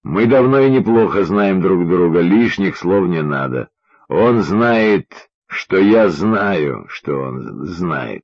Мы давно и неплохо знаем друг друга, лишних слов не надо. Он знает, что я знаю, что он знает.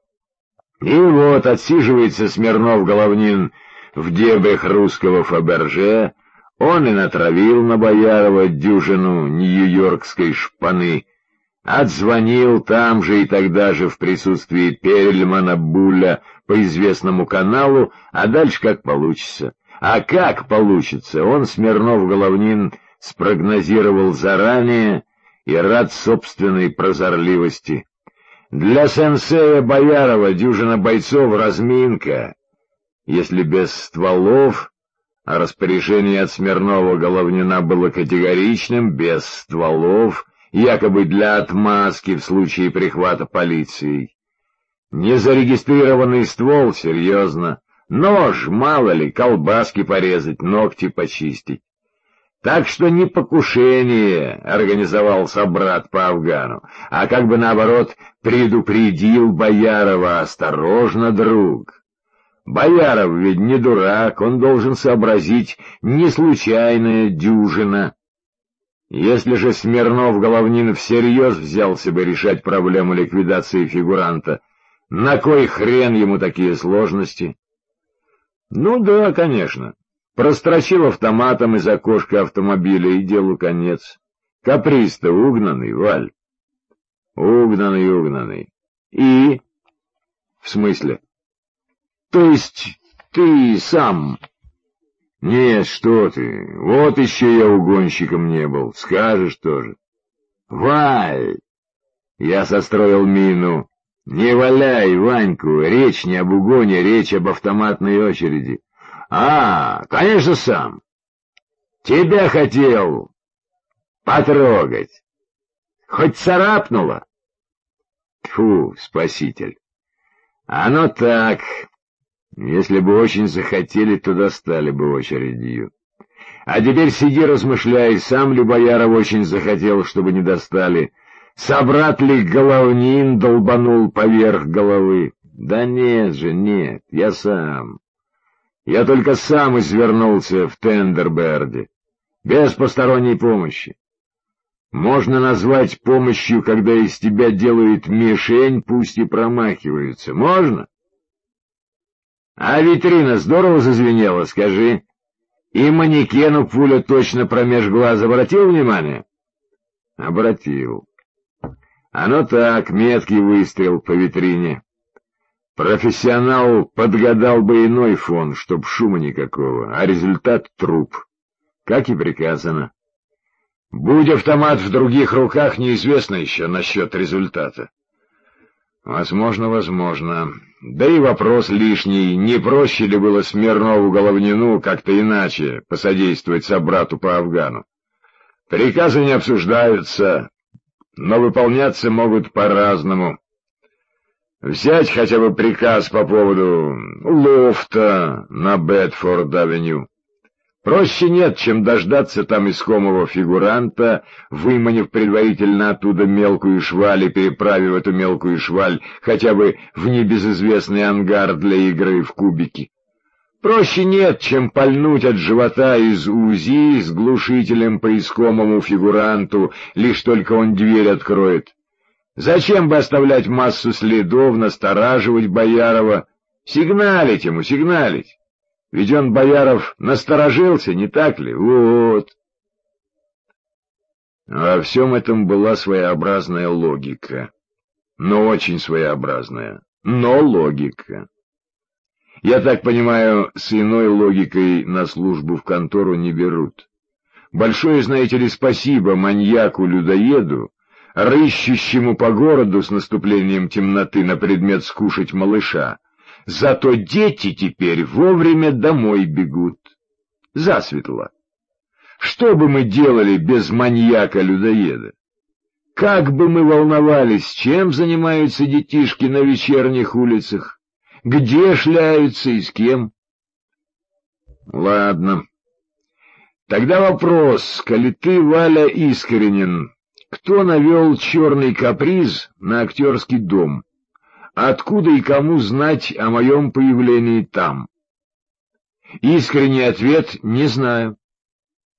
И вот отсиживается Смирнов-Головнин в дебрях русского Фаберже, он и натравил на Боярова дюжину нью-йоркской шпаны, отзвонил там же и тогда же в присутствии Перельмана Буля по известному каналу, а дальше как получится. А как получится, он, Смирнов-Головнин, спрогнозировал заранее и рад собственной прозорливости. Для сенсея Боярова дюжина бойцов — разминка, если без стволов, а распоряжение от Смирнова-Головнина было категоричным, без стволов, якобы для отмазки в случае прихвата полицией. Незарегистрированный ствол — серьезно. Нож, мало ли, колбаски порезать, ногти почистить. Так что не покушение организовал собрат по Афгану, а как бы наоборот предупредил Боярова: осторожно, друг. Бояров ведь не дурак, он должен сообразить, не случайная дюжина. Если же Смирнов-Головнин всерьез взялся бы решать проблему ликвидации фигуранта, на кой хрен ему такие сложности? Ну да, конечно. Прострочил автоматом из окошка автомобиля, и делу конец. Каприз-то угнанный, Валь. Угнанный. И? В смысле? То есть ты сам? Нет, что ты, вот еще я угонщиком не был, скажешь тоже. Валь! Я состроил мину. Не валяй, Ваньку, речь не об угоне, речь об автоматной очереди. Конечно, сам. Тебя хотел потрогать. Хоть царапнуло? Тьфу, спаситель. Оно так. Если бы очень захотели, то достали бы очередью. А теперь сиди, размышляй, сам ли Бояров очень захотел, чтобы не достали? Собрат ли Головнин долбанул поверх головы? Да нет же, нет, я сам. Я только сам извернулся в Тендерберде, без посторонней помощи. Можно назвать помощью, когда из тебя делают мишень, пусть и промахиваются. Можно? А витрина здорово зазвенела, скажи. И манекену пуля точно промеж глаз обратил внимание? Обратил. Оно так, меткий выстрел по витрине. Профессионал подгадал бы иной фон, чтоб шума никакого, а результат — труп. Как и приказано. Будь автомат в других руках, неизвестно еще насчет результата. Возможно. Да и вопрос лишний, не проще ли было Смирнову-Головнину как-то иначе посодействовать собрату по Афгану? Приказы не обсуждаются, но выполняться могут по-разному. Взять хотя бы приказ по поводу лофта на Бэдфорд-авеню. Проще нет, чем дождаться там искомого фигуранта, выманив предварительно оттуда мелкую шваль и переправив эту мелкую шваль хотя бы в небезызвестный ангар для игры в кубики. Проще нет, чем пальнуть от живота из УЗИ с глушителем по искомому фигуранту, лишь только он дверь откроет. Зачем бы оставлять массу следов, настораживать Боярова? Сигналить ему, сигналить. Ведь он, Бояров, насторожился, не так ли? Вот. Во всем этом была своеобразная логика. Но очень своеобразная. Но логика. Я так понимаю, с иной логикой на службу в контору не берут. Большое, знаете ли, спасибо маньяку-людоеду, рыщущему по городу с наступлением темноты на предмет скушать малыша. Зато дети теперь вовремя домой бегут. Засветло. Что бы мы делали без маньяка-людоеда? Как бы мы волновались, чем занимаются детишки на вечерних улицах? Где шляются и с кем? Ладно. Тогда вопрос, коли ты, Валя, искренен, кто навел черный каприз на актерский дом? Откуда и кому знать о моем появлении там? Искренний ответ — не знаю.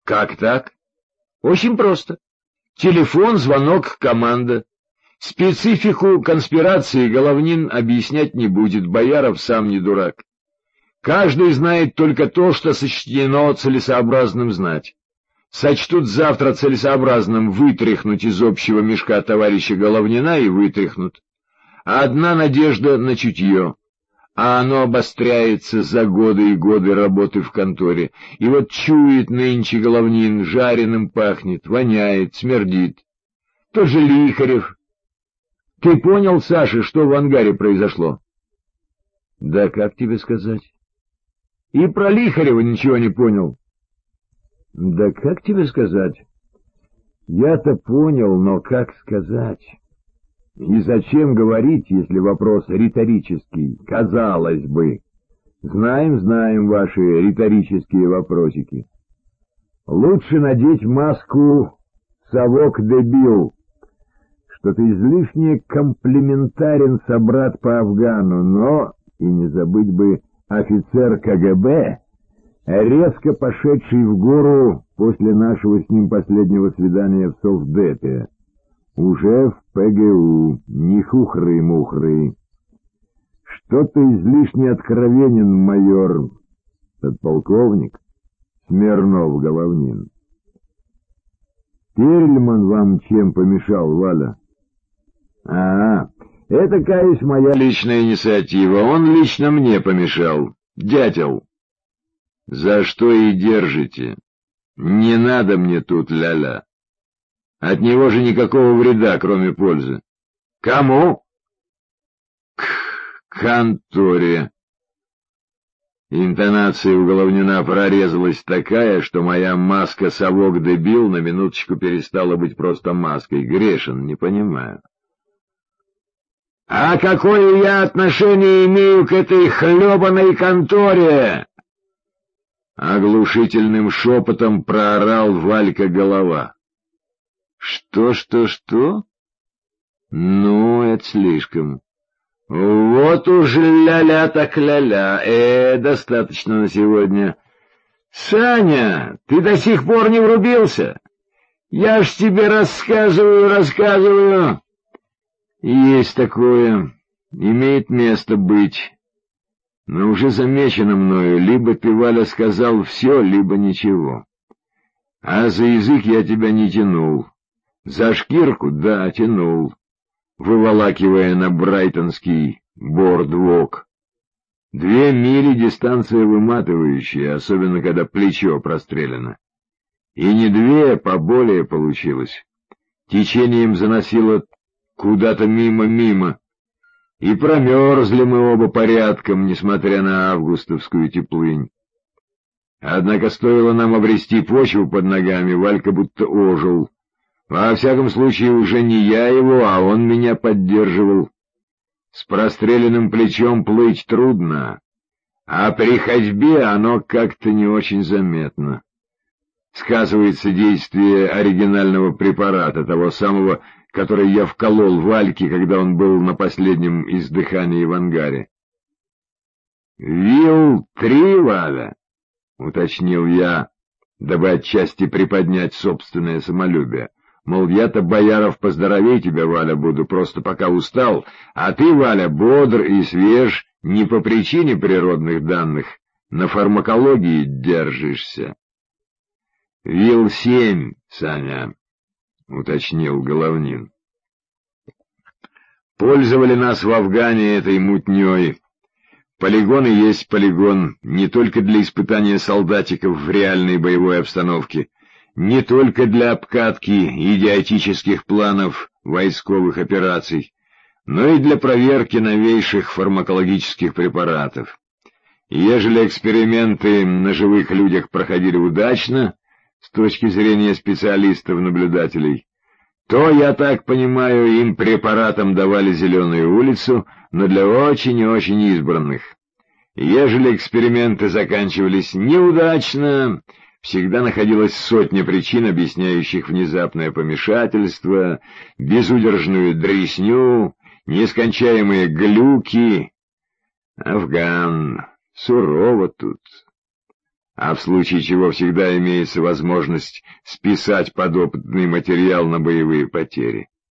Как так? Очень просто. Телефон, звонок, команда. Специфику конспирации Головнин объяснять не будет, Бояров сам не дурак. Каждый знает только то, что сочтено целесообразным знать. Сочтут завтра целесообразным вытряхнуть из общего мешка товарища Головнина и вытряхнут. Одна надежда на чутье, а оно обостряется за годы и годы работы в конторе. И вот чует нынче Головнин, жареным пахнет, воняет, смердит. Тот же Лихарев. Ты понял, Саша, что в ангаре произошло? Да как тебе сказать? И про Лихарева ничего не понял. Да как тебе сказать? Я-то понял, но как сказать? И зачем говорить, если вопрос риторический? Казалось бы. Знаем ваши риторические вопросики. Лучше надеть маску «совок-дебил», что ты излишне комплиментарен собрат по Афгану, но, и не забыть бы, офицер КГБ, резко пошедший в гору после нашего с ним последнего свидания в Совдепе. Уже в ПГУ, не хухры-мухры. Что-то излишне откровенен, майор, подполковник Смирнов Головнин. Перельман вам чем помешал, Валя? Это, каюсь, моя личная инициатива. Он лично мне помешал. Дятел. За что и держите? Не надо мне тут ля-ля. От него же никакого вреда, кроме пользы. Кому? К конторе. Интонация у Головнина прорезалась такая, что моя маска «совок-дебил» на минуточку перестала быть просто маской. Грешен, не понимаю. А какое я отношение имею к этой хлебаной конторе? Оглушительным шепотом проорал Валька Голова. Что? Ну, это слишком. Вот уж ля-ля так ля-ля. Достаточно на сегодня. Саня, ты до сих пор не врубился? Я ж тебе рассказываю. Есть такое. Имеет место быть. Но уже замечено мною, либо ты, Валя, сказал все, либо ничего. А за язык я тебя не тянул. За шкирку, да, тянул, выволакивая на брайтонский бордвок. 2 мили дистанция выматывающая, особенно когда плечо прострелено. И не 2, поболее получилось. Течением заносило куда-то мимо. И промерзли мы оба порядком, несмотря на августовскую теплынь. Однако стоило нам обрести почву под ногами, Валька будто ожил. Во всяком случае, уже не я его, а он меня поддерживал. С простреленным плечом плыть трудно, а при ходьбе оно как-то не очень заметно. Сказывается действие оригинального препарата, того самого, который я вколол Вальке, когда он был на последнем издыхании в ангаре. «Вил-3, Валя», — уточнил я, дабы отчасти приподнять собственное самолюбие. Мол, я-то, Бояров, поздоровей тебя, Валя, буду, просто пока устал, а ты, Валя, бодр и свеж не по причине природных данных, на фармакологии держишься. «Вил-7, Саня», — уточнил Головнин. Пользовали нас в Афгане этой мутней. Полигон и есть полигон, не только для испытания солдатиков в реальной боевой обстановке, не только для обкатки идиотических планов войсковых операций, но и для проверки новейших фармакологических препаратов. Ежели эксперименты на живых людях проходили удачно, с точки зрения специалистов-наблюдателей, то, я так понимаю, им препаратам давали зеленую улицу, но для очень и очень избранных. Ежели эксперименты заканчивались неудачно, всегда находилась сотня причин, объясняющих внезапное помешательство, безудержную дресню, нескончаемые глюки. Афган, сурово тут. а в случае чего всегда имеется возможность списать подопытный материал на боевые потери.